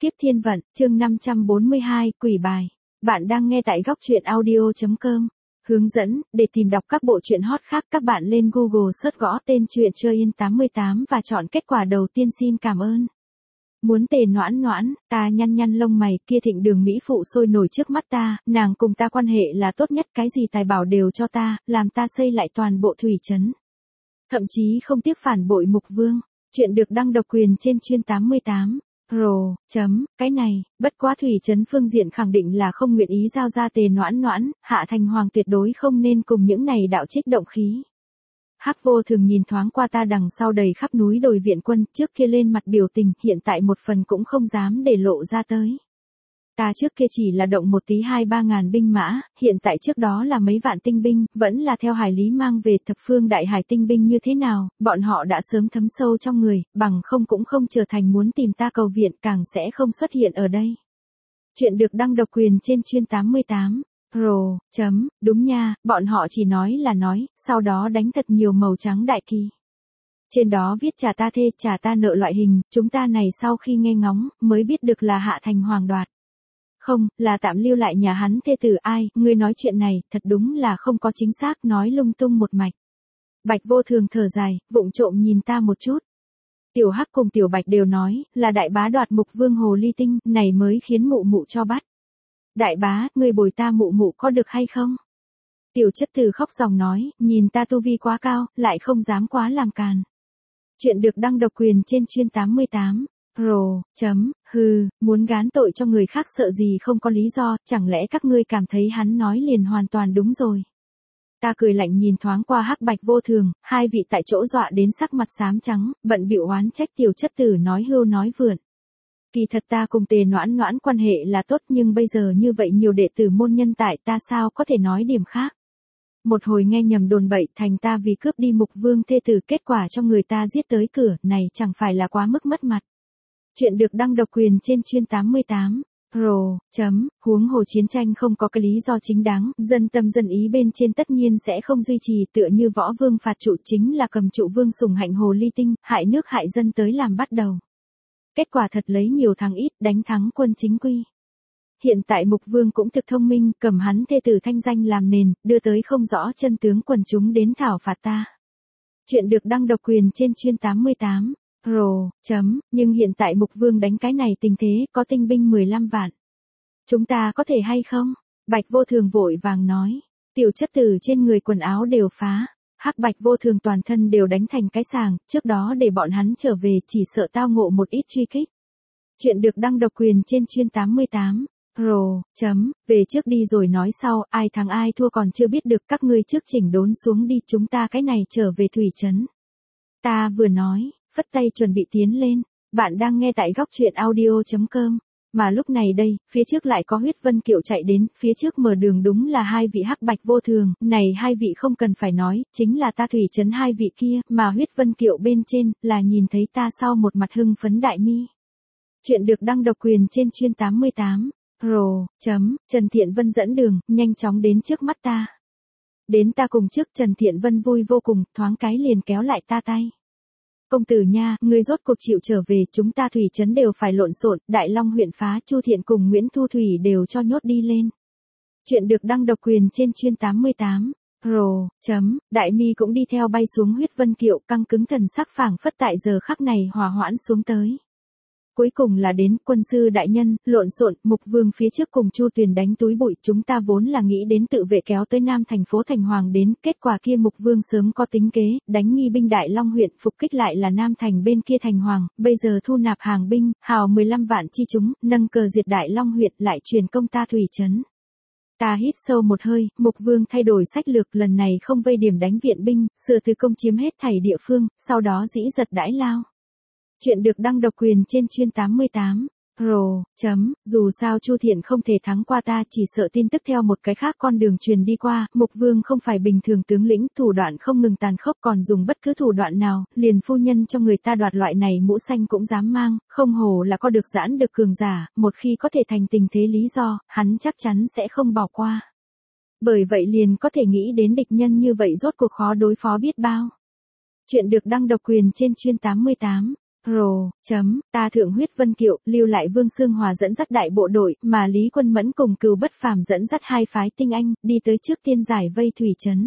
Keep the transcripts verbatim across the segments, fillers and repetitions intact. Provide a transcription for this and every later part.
Kiếp thiên vận, chương năm trăm bốn mươi hai, quỷ bài. Bạn đang nghe tại góc truyện audio chấm com. Hướng dẫn, để tìm đọc các bộ truyện hot khác các bạn lên Google search gõ tên truyện Chơi Yên tám mươi tám và chọn kết quả đầu tiên. Xin cảm ơn. Muốn Tề Noãn Noãn, ta nhăn nhăn lông mày, kia Thịnh Đường mỹ phụ sôi nổi trước mắt ta, nàng cùng ta quan hệ là tốt nhất, cái gì tài bảo đều cho ta, làm ta xây lại toàn bộ thủy trấn. Thậm chí không tiếc phản bội Mục Vương. Chuyện được đăng độc quyền trên chuyên tám mươi tám. Rồ, chấm, cái này, bất quá thủy trấn phương diện khẳng định là không nguyện ý giao ra Tề Noãn Noãn, Hạ Thành Hoàng tuyệt đối không nên cùng những này đạo trích động khí. Hắc Vô Thường nhìn thoáng qua ta đằng sau đầy khắp núi đồi viện quân, trước kia lên mặt biểu tình, hiện tại một phần cũng không dám để lộ ra tới. Ta trước kia chỉ là động một tí hai ba ngàn binh mã, hiện tại trước đó là mấy vạn tinh binh, vẫn là theo Hải Lý mang về thập phương đại hải tinh binh như thế nào, bọn họ đã sớm thấm sâu trong người, bằng không cũng không trở thành muốn tìm ta cầu viện, càng sẽ không xuất hiện ở đây. Chuyện được đăng độc quyền trên chuyên tám mươi tám. Rồ, chấm, đúng nha, bọn họ chỉ nói là nói, sau đó đánh thật nhiều màu trắng đại kỳ. Trên đó viết trả ta thê, trả ta nợ loại hình, chúng ta này sau khi nghe ngóng, mới biết được là Hạ Thành Hoàng đoạt. Không, là tạm lưu lại nhà hắn thê tử. Ai, ngươi nói chuyện này, thật đúng là không có chính xác, nói lung tung một mạch. Bạch Vô Thường thở dài, vụng trộm nhìn ta một chút. Tiểu Hắc cùng Tiểu Bạch đều nói, là đại bá đoạt Mục Vương hồ ly tinh, này mới khiến mụ mụ cho bắt. Đại bá, ngươi bồi ta mụ mụ có được hay không? Tiểu Chất Tử khóc ròng nói, nhìn ta tu vi quá cao, lại không dám quá làm càn. Chuyện được đăng độc quyền trên chuyên tám mươi tám. Rồ, chấm, hừ, muốn gán tội cho người khác sợ gì không có lý do, chẳng lẽ các ngươi cảm thấy hắn nói liền hoàn toàn đúng rồi. Ta cười lạnh nhìn thoáng qua Hắc Bạch Vô Thường, hai vị tại chỗ dọa đến sắc mặt xám trắng, bận bịu oán trách Tiểu Chất Tử nói hưu nói vượn. Kỳ thật ta cùng Tề Noãn Noãn quan hệ là tốt, nhưng bây giờ như vậy nhiều đệ tử môn nhân tại, ta sao có thể nói điểm khác. Một hồi nghe nhầm đồn bậy, thành ta vì cướp đi Mục Vương thê tử, kết quả cho người ta giết tới cửa, này chẳng phải là quá mức mất mặt. Chuyện được đăng độc quyền trên chuyên tám mươi tám. Rồ, chấm, huống hồ chiến tranh không có cái lý do chính đáng, dân tâm dân ý bên trên tất nhiên sẽ không duy trì, tựa như Võ Vương phạt trụ chính là cầm trụ vương sủng hạnh hồ ly tinh, hại nước hại dân tới làm bắt đầu. Kết quả thật lấy nhiều thắng ít, đánh thắng quân chính quy. Hiện tại Mục Vương cũng thực thông minh, cầm hắn thê tử thanh danh làm nền, đưa tới không rõ chân tướng quần chúng đến thảo phạt ta. Chuyện được đăng độc quyền trên chuyên tám mươi tám. Rồ, chấm, nhưng hiện tại Mục Vương đánh cái này tình thế, có tinh binh mười lăm vạn. Chúng ta có thể hay không? Bạch Vô Thường vội vàng nói. Tiểu Chất Tử trên người quần áo đều phá. Hắc Bạch Vô Thường toàn thân đều đánh thành cái sàng, trước đó để bọn hắn trở về chỉ sợ tao ngộ một ít truy kích. Chuyện được đăng độc quyền trên chuyên tám mươi tám. Rồ, chấm, về trước đi rồi nói sau, ai thắng ai thua còn chưa biết được, các ngươi trước chỉnh đốn xuống đi, chúng ta cái này trở về thủy trấn. Ta vừa nói, phất tay chuẩn bị tiến lên. Bạn đang nghe tại góc truyện audio chấm com. Mà lúc này đây, phía trước lại có Huyết Vân Kiệu chạy đến, phía trước mở đường đúng là hai vị Hắc Bạch Vô Thường, này hai vị không cần phải nói, chính là ta thủy trấn hai vị kia, mà Huyết Vân Kiệu bên trên, là nhìn thấy ta sau một mặt hưng phấn đại mi. Chuyện được đăng độc quyền trên chuyên tám mươi tám. Rồ, chấm, Trần Thiện Vân dẫn đường, nhanh chóng đến trước mắt ta. Đến ta cùng trước, Trần Thiện Vân vui vô cùng, thoáng cái liền kéo lại ta tay. Công tử nha, ngươi rốt cuộc chịu trở về, chúng ta thủy trấn đều phải lộn xộn, Đại Long huyện phá, Chu Thiện cùng Nguyễn Thu Thủy đều cho nhốt đi lên. Chuyện được đăng độc quyền trên chuyên tám mươi tám. Rồ, chấm, Đại Mi cũng đi theo bay xuống Huyết Vân Kiệu, căng cứng thần sắc phảng phất tại giờ khắc này hòa hoãn xuống tới. Cuối cùng là đến, quân sư đại nhân, lộn xộn, Mục Vương phía trước cùng Chu Tuyền đánh túi bụi, chúng ta vốn là nghĩ đến tự vệ kéo tới Nam thành phố Thành Hoàng đến, kết quả kia Mục Vương sớm có tính kế, đánh nghi binh Đại Long huyện, phục kích lại là Nam thành bên kia Thành Hoàng, bây giờ thu nạp hàng binh, hào mười lăm vạn chi chúng, nâng cờ diệt Đại Long huyện, lại truyền công ta thủy trấn. Ta hít sâu một hơi, Mục Vương thay đổi sách lược, lần này không vây điểm đánh viện binh, sửa từ công chiếm hết thảy địa phương, sau đó dĩ giật đãi lao. Chuyện được đăng độc quyền trên chuyên tám mươi tám. Rồ, chấm, dù sao Chu Thiện không thể thắng qua ta, chỉ sợ tin tức theo một cái khác con đường truyền đi qua, Mục Vương không phải bình thường tướng lĩnh, thủ đoạn không ngừng tàn khốc, còn dùng bất cứ thủ đoạn nào, liền phu nhân cho người ta đoạt loại này mũ xanh cũng dám mang, không hồ là có được giãn được cường giả, một khi có thể thành tình thế lý do, hắn chắc chắn sẽ không bỏ qua. Bởi vậy liền có thể nghĩ đến địch nhân như vậy rốt cuộc khó đối phó biết bao. Chuyện được đăng độc quyền trên chuyên tám mươi tám. Rồ, chấm, ta thượng huyết vân kiệu, lưu lại Vương Xương Hòa dẫn dắt đại bộ đội, mà Lý Quân Mẫn cùng Cừu Bất Phàm dẫn dắt hai phái tinh anh, đi tới trước tiên giải vây thủy trấn.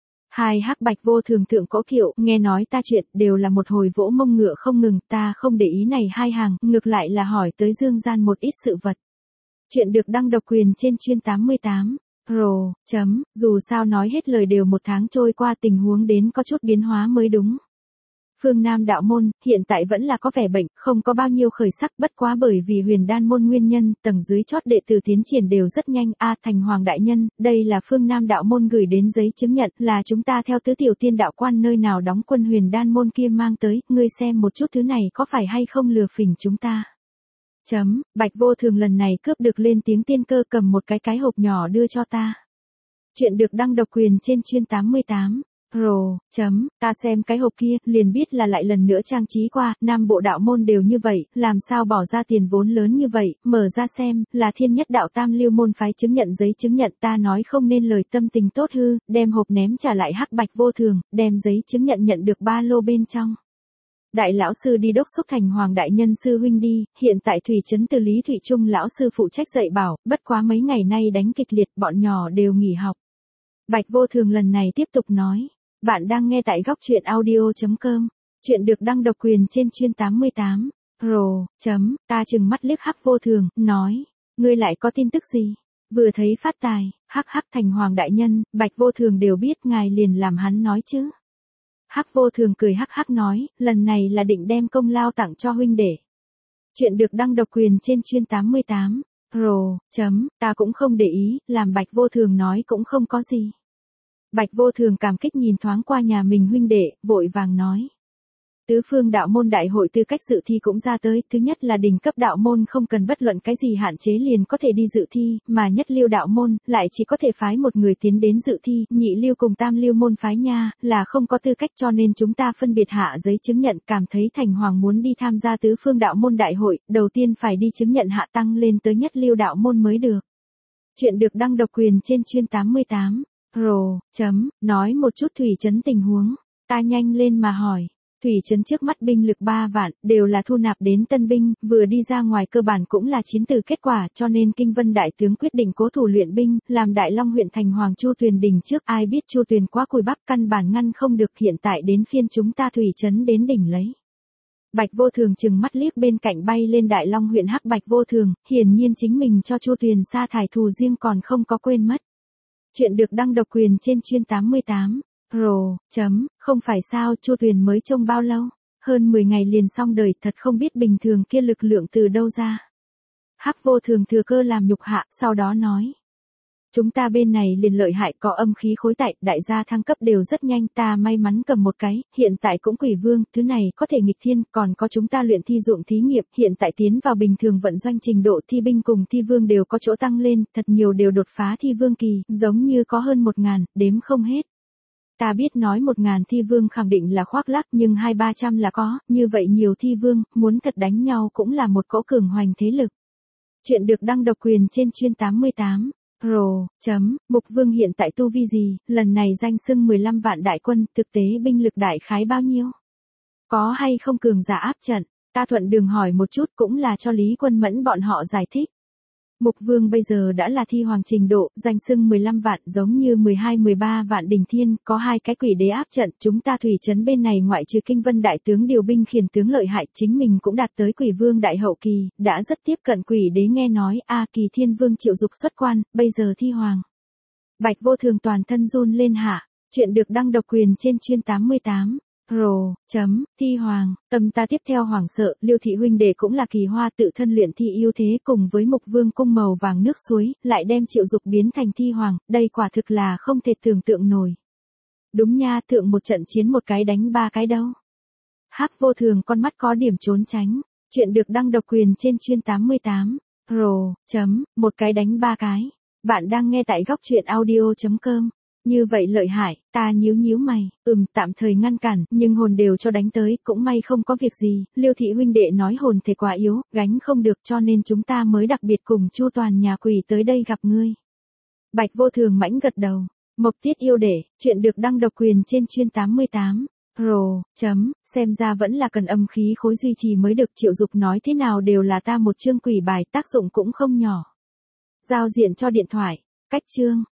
Hai hắc bạch vô thường thượng cỗ kiệu, nghe nói ta chuyện, đều là một hồi vỗ mông ngựa không ngừng, ta không để ý này hai hàng, ngược lại là hỏi tới dương gian một ít sự vật. Chuyện được đăng độc quyền trên chuyên tám mươi tám. Rồ, chấm, dù sao nói hết lời đều một tháng trôi qua tình huống đến có chút biến hóa mới đúng. Phương Nam đạo môn, hiện tại vẫn là có vẻ bệnh, không có bao nhiêu khởi sắc, bất quá bởi vì huyền đan môn nguyên nhân, tầng dưới chót đệ tử tiến triển đều rất nhanh. A Thành Hoàng đại nhân, đây là Phương Nam đạo môn gửi đến giấy chứng nhận, là chúng ta theo tứ tiểu tiên đạo quan nơi nào đóng quân huyền đan môn kia mang tới, ngươi xem một chút thứ này có phải hay không lừa phỉnh chúng ta. Chấm, Bạch Vô Thường lần này cướp được lên tiếng tiên cơ cầm một cái cái hộp nhỏ đưa cho ta. Chuyện được đăng độc quyền trên chuyên tám mươi tám. Rồ, chấm, ta xem cái hộp kia, liền biết là lại lần nữa trang trí qua, Nam bộ đạo môn đều như vậy, làm sao bỏ ra tiền vốn lớn như vậy, mở ra xem, là thiên nhất đạo tam lưu môn phái chứng nhận giấy chứng nhận, ta nói không nên lời tâm tình tốt hư, đem hộp ném trả lại hắc Bạch Vô Thường, đem giấy chứng nhận nhận được ba lô bên trong. Đại lão sư đi đốc xúc Thành Hoàng đại nhân sư huynh đi, hiện tại thủy trấn từ Lý Thủy Trung lão sư phụ trách dạy bảo, bất quá mấy ngày nay đánh kịch liệt, bọn nhỏ đều nghỉ học. Bạch Vô Thường lần này tiếp tục nói. Bạn đang nghe tại góc truyện audio.com. Chuyện được đăng độc quyền trên chuyên tám mươi tám. Rồ, chấm, ta chừng mắt liếc hắc Vô Thường, nói. Ngươi lại có tin tức gì? Vừa thấy phát tài, hắc hắc Thành Hoàng đại nhân, Bạch Vô Thường đều biết ngài liền làm hắn nói chứ. Hắc Vô Thường cười hắc hắc nói, lần này là định đem công lao tặng cho huynh đệ. Chuyện được đăng độc quyền trên chuyên tám mươi tám. Rồ, chấm, ta cũng không để ý, làm Bạch Vô Thường nói cũng không có gì. Bạch Vô Thường cảm kích nhìn thoáng qua nhà mình huynh đệ, vội vàng nói. Tứ phương đạo môn đại hội tư cách dự thi cũng ra tới, thứ nhất là đỉnh cấp đạo môn không cần bất luận cái gì hạn chế liền có thể đi dự thi, mà nhất lưu đạo môn, lại chỉ có thể phái một người tiến đến dự thi, nhị lưu cùng tam lưu môn phái nha, là không có tư cách cho nên chúng ta phân biệt hạ giấy chứng nhận cảm thấy Thành Hoàng muốn đi tham gia tứ phương đạo môn đại hội, đầu tiên phải đi chứng nhận hạ tăng lên tới nhất lưu đạo môn mới được. Chuyện được đăng độc quyền trên chuyên tám mươi tám. Rồ, chấm, nói một chút thủy trấn tình huống, ta nhanh lên mà hỏi. Thủy trấn trước mắt binh lực ba vạn, đều là thu nạp đến tân binh, vừa đi ra ngoài cơ bản cũng là chiến từ kết quả, cho nên Kinh Vân đại tướng quyết định cố thủ luyện binh, làm Đại Long huyện Thành Hoàng Chu Tuyền đỉnh trước, ai biết Chu Tuyền quá cùi bắp căn bản ngăn không được, hiện tại đến phiên chúng ta thủy trấn đến đỉnh lấy. Bạch Vô Thường chừng mắt liếc bên cạnh bay lên Đại Long huyện hắc Bạch Vô Thường, hiển nhiên chính mình cho Chu Tuyền sa thải thù riêng còn không có quên mất. Chuyện được đăng độc quyền trên chuyên tám mươi tám. Rồ, chấm, không phải sao, Chu Tuyền mới trông bao lâu? Hơn mười ngày liền xong đời, thật không biết bình thường kia lực lượng từ đâu ra. Hắc Vô Thường thừa cơ làm nhục hạ, sau đó nói. Chúng ta bên này liền lợi hại, có âm khí khối tại, đại gia thăng cấp đều rất nhanh, ta may mắn cầm một cái, hiện tại cũng quỷ vương, thứ này có thể nghịch thiên, còn có chúng ta luyện thi dụng thí nghiệm, hiện tại tiến vào bình thường vận doanh trình độ thi binh cùng thi vương đều có chỗ tăng lên, thật nhiều đều đột phá thi vương kỳ, giống như có hơn một ngàn, đếm không hết. Ta biết nói một ngàn thi vương khẳng định là khoác lác nhưng hai ba trăm là có, như vậy nhiều thi vương, muốn thật đánh nhau cũng là một cỗ cường hoành thế lực. Chuyện được đăng độc quyền trên chuyên tám mươi tám. Rồ, chấm, Mục Vương hiện tại tu vi gì, lần này danh xưng mười lăm vạn đại quân, thực tế binh lực đại khái bao nhiêu? Có hay không cường giả áp trận? Ta thuận đường hỏi một chút cũng là cho Lý Quân Mẫn bọn họ giải thích. Mục Vương bây giờ đã là thi hoàng trình độ, danh xưng mười lăm vạn giống như mười hai mười ba vạn đỉnh thiên, có hai cái quỷ đế áp trận, chúng ta thủy trấn bên này ngoại trừ Kinh Vân đại tướng điều binh khiển tướng lợi hại, chính mình cũng đạt tới quỷ vương đại hậu kỳ, đã rất tiếp cận quỷ đế nghe nói, a Kỳ Thiên Vương triệu dục xuất quan, bây giờ thi hoàng. Bạch Vô Thường toàn thân run lên hạ, chuyện được đăng độc quyền trên chuyên tám mươi tám. Rồ, chấm, thi hoàng, tâm ta tiếp theo hoàng sợ, Liêu thị huynh đệ cũng là kỳ hoa tự thân luyện thi yêu thế cùng với Mục Vương cung màu vàng nước suối, lại đem triệu dục biến thành thi hoàng, đây quả thực là không thể tưởng tượng nổi. Đúng nha, thượng một trận chiến một cái đánh ba cái đâu. Hắc Vô Thường con mắt có điểm trốn tránh, chuyện được đăng độc quyền trên chuyên tám mươi tám. Rồ, chấm, một cái đánh ba cái. Bạn đang nghe tại góc truyện audio.com. Như vậy lợi hại, ta nhíu nhíu mày, ừm tạm thời ngăn cản, nhưng hồn đều cho đánh tới, cũng may không có việc gì, Liêu thị huynh đệ nói hồn thể quá yếu, gánh không được cho nên chúng ta mới đặc biệt cùng Chu toàn nhà quỷ tới đây gặp ngươi. Bạch Vô Thường mãnh gật đầu, Mộc Tiết yêu để, chuyện được đăng độc quyền trên chuyên tám mươi tám. Pro, chấm, xem ra vẫn là cần âm khí khối duy trì mới được. Triệu Dục nói thế nào đều là ta một chương quỷ bài, tác dụng cũng không nhỏ. Giao diện cho điện thoại, cách chương,